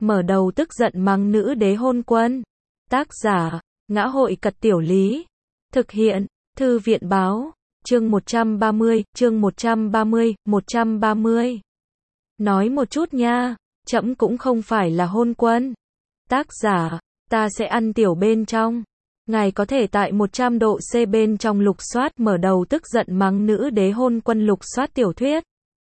mở đầu tức giận mắng nữ đế hôn quân. Tác giả, Ngã hội Cật Tiểu Lý. Thực hiện, Thư viện Báo. Chương 130, 130. Nói một chút nha, trẫm cũng không phải là hôn quân. Tác giả, ta sẽ ăn tiểu bên trong. Ngài có thể tại 100 độ C bên trong lục soát mở đầu tức giận mắng nữ đế hôn quân lục soát tiểu thuyết.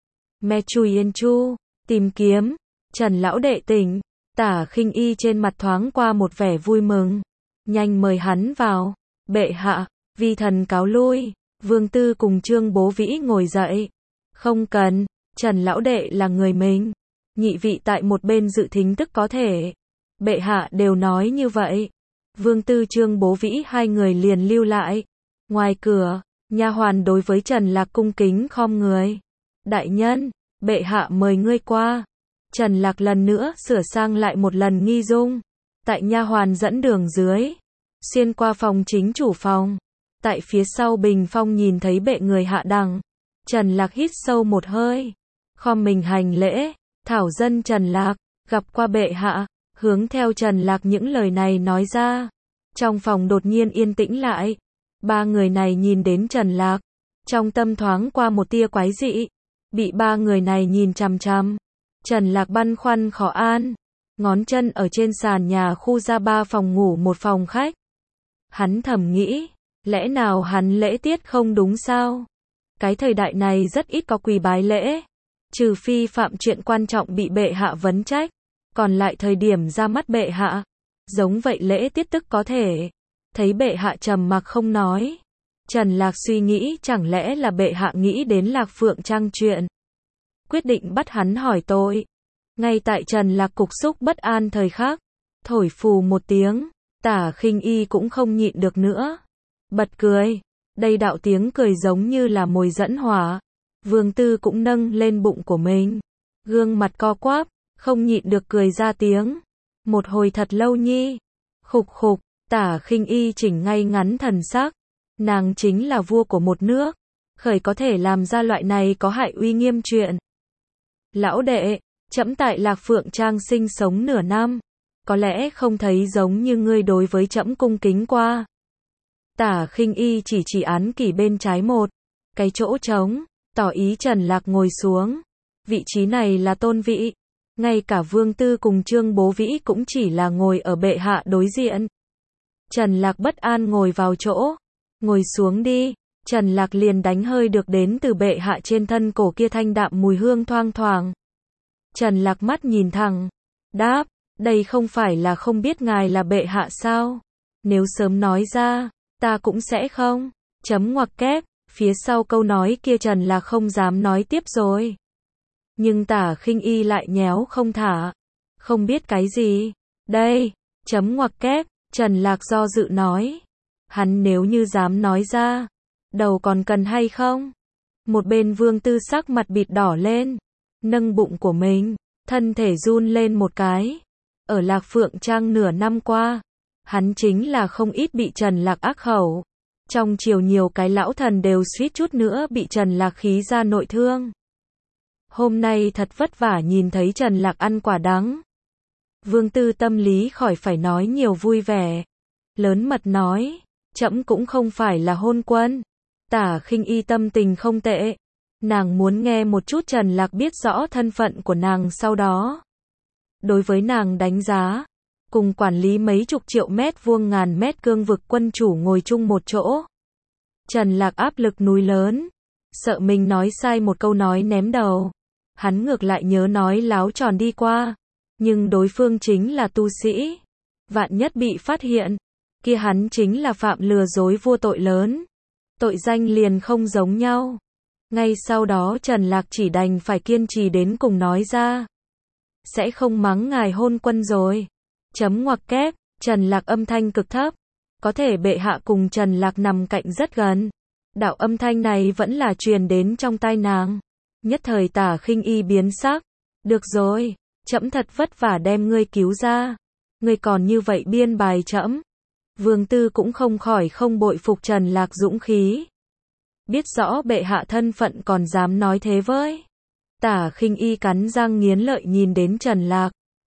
Me Chui Yên Chu, tìm kiếm, Trần lão đệ tỉnh, Tả Khinh Y trên mặt thoáng qua một vẻ vui mừng. Nhanh mời hắn vào. Bệ hạ, vi thần cáo lui. Vương Tư cùng Trương Bố Vĩ ngồi dậy. Không cần, Trần lão đệ là người mình. Nhị vị tại một bên dự thính tức có thể. Bệ hạ đều nói như vậy. Vương Tư Trương Bố Vĩ hai người liền lưu lại. Ngoài cửa, nha hoàn đối với Trần Lạc cung kính khom người. Đại nhân, bệ hạ mời ngươi qua. Trần Lạc lần nữa sửa sang lại một lần nghi dung. Tại nha hoàn dẫn đường dưới, xuyên qua phòng chính chủ phòng. Tại phía sau bình phong nhìn thấy bệ người hạ đằng. Trần Lạc hít sâu một hơi, khom mình hành lễ. Thảo dân Trần Lạc, gặp qua bệ hạ. Hướng theo Trần Lạc những lời này nói ra, trong phòng đột nhiên yên tĩnh lại. Ba người này nhìn đến Trần Lạc, trong tâm thoáng qua một tia quái dị. Bị ba người này nhìn chằm chằm, Trần Lạc băn khoăn khó an, ngón chân ở trên sàn nhà khu ra 3 phòng ngủ một phòng khách. Hắn thầm nghĩ, lẽ nào hắn lễ tiết không đúng sao? Cái thời đại này rất ít có quỳ bái lễ, trừ phi phạm chuyện quan trọng bị bệ hạ vấn trách. Còn lại thời điểm ra mắt bệ hạ, giống vậy lễ tiết tức có thể. Thấy bệ hạ trầm mặc không nói, Trần Lạc suy nghĩ chẳng lẽ là bệ hạ nghĩ đến Lạc Phượng Trang chuyện. Quyết định bắt hắn hỏi tội. Ngay tại Trần Lạc cục xúc bất an thời khắc, thổi phù một tiếng, Tả Khinh Y cũng không nhịn được nữa. Bật cười, đây đạo tiếng cười giống như là mồi dẫn hỏa. Vương Tư cũng nâng lên bụng của mình, gương mặt co quắp, không nhịn được cười ra tiếng. Một hồi thật lâu nhi. Khục khục, Tả Khinh Y chỉnh ngay ngắn thần sắc. Nàng chính là vua của một nước, khởi có thể làm ra loại này có hại uy nghiêm chuyện. Lão đệ, trẫm tại Lạc Phượng Trang sinh sống nửa năm, có lẽ không thấy giống như ngươi đối với trẫm cung kính qua. Tả Khinh Y chỉ án kỷ bên trái một cái chỗ trống, tỏ ý Trần Lạc ngồi xuống. Vị trí này là tôn vị. Ngay cả Vương Tư cùng Trương Bố Vĩ cũng chỉ là ngồi ở bệ hạ đối diện. Trần Lạc bất an ngồi vào chỗ. Ngồi xuống đi. Trần Lạc liền đánh hơi được đến từ bệ hạ trên thân cổ kia thanh đạm mùi hương thoang thoảng. Trần Lạc mắt nhìn thẳng, đáp, đây không phải là không biết ngài là bệ hạ sao? Nếu sớm nói ra, ta cũng sẽ không. Chấm ngoặc kép, phía sau câu nói kia Trần Lạc không dám nói tiếp rồi. Nhưng Tả Khinh Y lại nhéo không thả. Không biết cái gì? Đây, chấm ngoặc kép, Trần Lạc do dự nói. Hắn nếu như dám nói ra, đầu còn cần hay không? Một bên Vương Tư sắc mặt bịt đỏ lên, nâng bụng của mình, thân thể run lên một cái. Ở Lạc Phượng Trang nửa năm qua, hắn chính là không ít bị Trần Lạc ác khẩu. Trong triều nhiều cái lão thần đều suýt chút nữa bị Trần Lạc khí ra nội thương. Hôm nay thật vất vả nhìn thấy Trần Lạc ăn quả đắng. Vương Tư tâm lý khỏi phải nói nhiều vui vẻ. Lớn mật nói, trẫm cũng không phải là hôn quân. Tả Khinh Y tâm tình không tệ. Nàng muốn nghe một chút Trần Lạc biết rõ thân phận của nàng sau đó. Đối với nàng đánh giá, cùng quản lý mấy chục triệu mét vuông ngàn mét cương vực quân chủ ngồi chung một chỗ. Trần Lạc áp lực núi lớn, sợ mình nói sai một câu nói ném đầu. Hắn ngược lại nhớ nói láo tròn đi qua, nhưng đối phương chính là tu sĩ. Vạn nhất bị phát hiện, kia hắn chính là phạm lừa dối vua tội lớn. Tội danh liền không giống nhau. Ngay sau đó Trần Lạc chỉ đành phải kiên trì đến cùng nói ra. Sẽ không mắng ngài hôn quân rồi. Chấm ngoặc kép, Trần Lạc âm thanh cực thấp. Có thể bệ hạ cùng Trần Lạc nằm cạnh rất gần. Đạo âm thanh này vẫn là truyền đến trong tai nàng. Nhất thời Tả Khinh Y biến sắc. Được rồi, trẫm thật vất vả đem ngươi cứu ra. Ngươi còn như vậy biên bài trẫm. Vương Tư cũng không khỏi không bội phục Trần Lạc dũng khí. Biết rõ bệ hạ thân phận còn dám nói thế với. Tả Khinh Y cắn răng nghiến lợi nhìn đến Trần Lạc.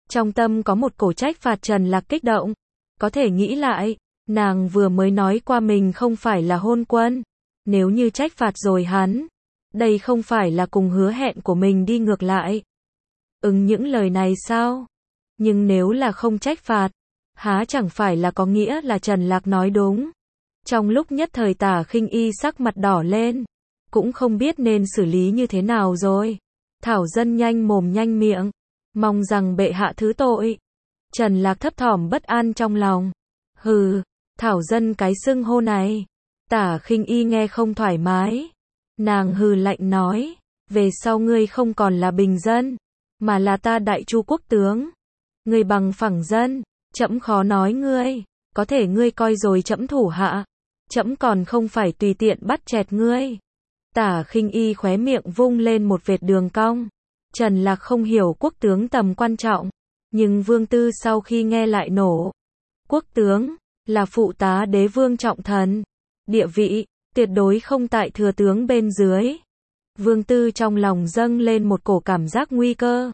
Trong tâm có một cổ trách phạt Trần Lạc kích động. Có thể nghĩ lại, nàng vừa mới nói qua mình không phải là hôn quân. Nếu như trách phạt rồi hắn, đây không phải là cùng hứa hẹn của mình đi ngược lại. Những lời này sao? Nhưng nếu là không trách phạt, há chẳng phải là có nghĩa là Trần Lạc nói đúng. Trong lúc nhất thời Tả Khinh Y sắc mặt đỏ lên, cũng không biết nên xử lý như thế nào rồi. Thảo dân nhanh mồm nhanh miệng, mong rằng bệ hạ thứ tội. Trần Lạc thấp thỏm bất an trong lòng. Hừ, Thảo dân cái xưng hô này. Tả Khinh Y nghe không thoải mái. Nàng hừ lạnh nói, về sau ngươi không còn là bình dân, mà là ta Đại Chu quốc tướng. Ngươi bằng phẳng dân, trẫm khó nói ngươi, có thể ngươi coi rồi trẫm thủ hạ, trẫm còn không phải tùy tiện bắt chẹt ngươi. Tả Khinh Y khóe miệng vung lên một vệt đường cong. Trần Lạc không hiểu quốc tướng tầm quan trọng, nhưng Vương Tư sau khi nghe lại nổ. Quốc tướng là phụ tá đế vương trọng thần, địa vị tuyệt đối không tại thừa tướng bên dưới. Vương Tư trong lòng dâng lên một cổ cảm giác nguy cơ.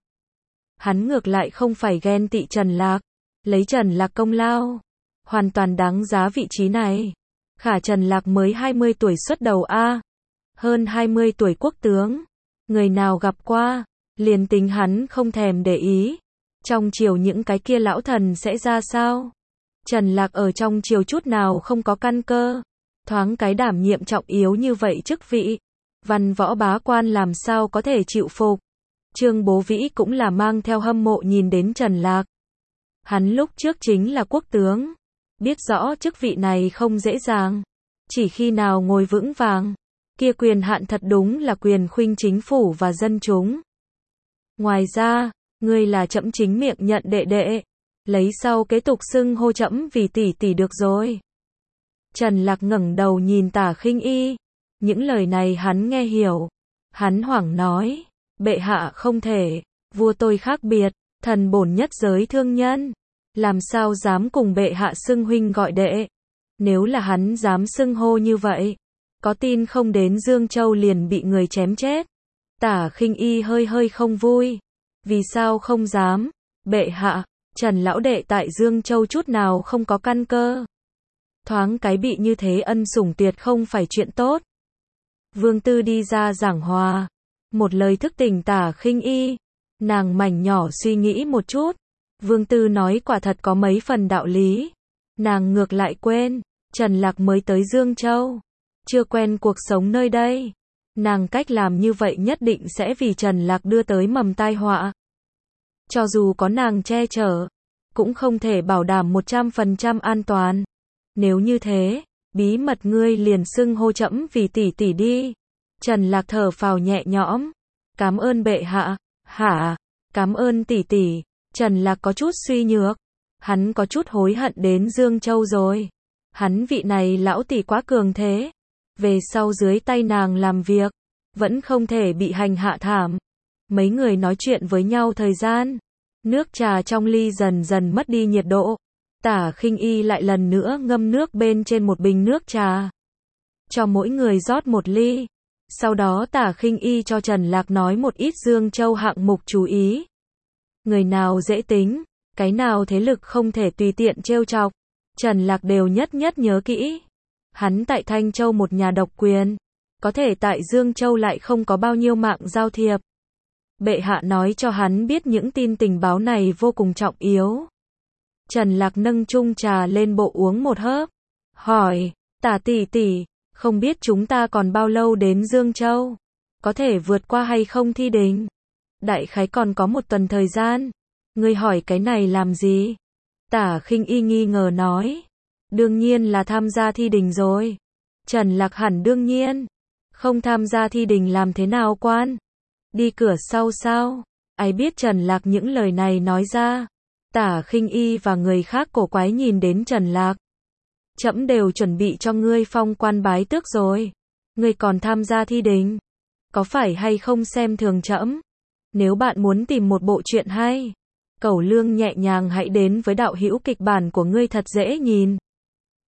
Hắn ngược lại không phải ghen tị Trần Lạc, lấy Trần Lạc công lao, hoàn toàn đáng giá vị trí này. Khả Trần Lạc mới 20 tuổi xuất đầu a, hơn 20 tuổi quốc tướng, người nào gặp qua, liền tính hắn không thèm để ý. Trong triều những cái kia lão thần sẽ ra sao? Trần Lạc ở trong triều chút nào không có căn cơ, thoáng cái đảm nhiệm trọng yếu như vậy chức vị, văn võ bá quan làm sao có thể chịu phục. Trương Bố Vĩ cũng là mang theo hâm mộ nhìn đến Trần Lạc. Hắn lúc trước chính là quốc tướng, biết rõ chức vị này không dễ dàng, chỉ khi nào ngồi vững vàng, kia quyền hạn thật đúng là quyền khuynh chính phủ và dân chúng. Ngoài ra, ngươi là trẫm chính miệng nhận đệ đệ, lấy sau kế tục xưng hô trẫm vì tỷ tỷ được rồi. Trần Lạc ngẩng đầu nhìn Tả Khinh Y, những lời này hắn nghe hiểu. Hắn hoảng nói, bệ hạ không thể, vua tôi khác biệt, thần bổn nhất giới thương nhân, làm sao dám cùng bệ hạ xưng huynh gọi đệ. Nếu là hắn dám xưng hô như vậy, có tin không đến Dương Châu liền bị người chém chết. Tả Khinh Y hơi hơi không vui. Vì sao không dám? Bệ hạ, Trần lão đệ tại Dương Châu chút nào không có căn cơ. Thoáng cái bị như thế ân sủng tuyệt không phải chuyện tốt. Vương Tư đi ra giảng hòa, một lời thức tỉnh Tả Khinh Y. Nàng mảnh nhỏ suy nghĩ một chút, Vương Tư nói quả thật có mấy phần đạo lý. Nàng ngược lại quên, Trần Lạc mới tới Dương Châu, chưa quen cuộc sống nơi đây. Nàng cách làm như vậy nhất định sẽ vì Trần Lạc đưa tới mầm tai họa. Cho dù có nàng che chở, cũng không thể bảo đảm 100% an toàn. Nếu như thế, bí mật ngươi liền xưng hô trẫm vì tỷ tỷ đi. Trần Lạc thở phào nhẹ nhõm. Cảm ơn bệ hạ. Hả? Cảm ơn tỷ tỷ. Trần Lạc có chút suy nhược. Hắn có chút hối hận đến Dương Châu rồi. Hắn vị này lão tỷ quá cường thế. Về sau dưới tay nàng làm việc, vẫn không thể bị hành hạ thảm. Mấy người nói chuyện với nhau thời gian, nước trà trong ly dần dần mất đi nhiệt độ. Tả Khinh Y lại lần nữa ngâm nước bên trên một bình nước trà, cho mỗi người rót một ly. Sau đó Tả Khinh Y cho Trần Lạc nói một ít Dương Châu hạng mục chú ý. Người nào dễ tính, cái nào thế lực không thể tùy tiện trêu chọc, Trần Lạc đều nhất nhất nhớ kỹ. Hắn tại Thanh Châu một nhà độc quyền, có thể tại Dương Châu lại không có bao nhiêu mạng giao thiệp. Bệ hạ nói cho hắn biết những tin tình báo này vô cùng trọng yếu. Trần Lạc nâng chung trà lên bộ uống một hớp, hỏi, Tả tỷ tỷ, không biết chúng ta còn bao lâu đến Dương Châu? Có thể vượt qua hay không thi đình? Đại khái còn có 1 tuần thời gian. Ngươi hỏi cái này làm gì? Tả Khinh Y nghi ngờ nói, đương nhiên là tham gia thi đình rồi. Trần Lạc hẳn đương nhiên, không tham gia thi đình làm thế nào quan? Đi cửa sau sao? Ai biết Trần Lạc những lời này nói ra. Tả Khinh Y và người khác cổ quái nhìn đến Trần Lạc. Trẫm đều chuẩn bị cho ngươi phong quan bái tước rồi. Ngươi còn tham gia thi đình? Có phải hay không xem thường trẫm? Nếu bạn muốn tìm một bộ truyện hay, Cẩu Lương nhẹ nhàng hãy đến với đạo hữu kịch bản của ngươi thật dễ nhìn.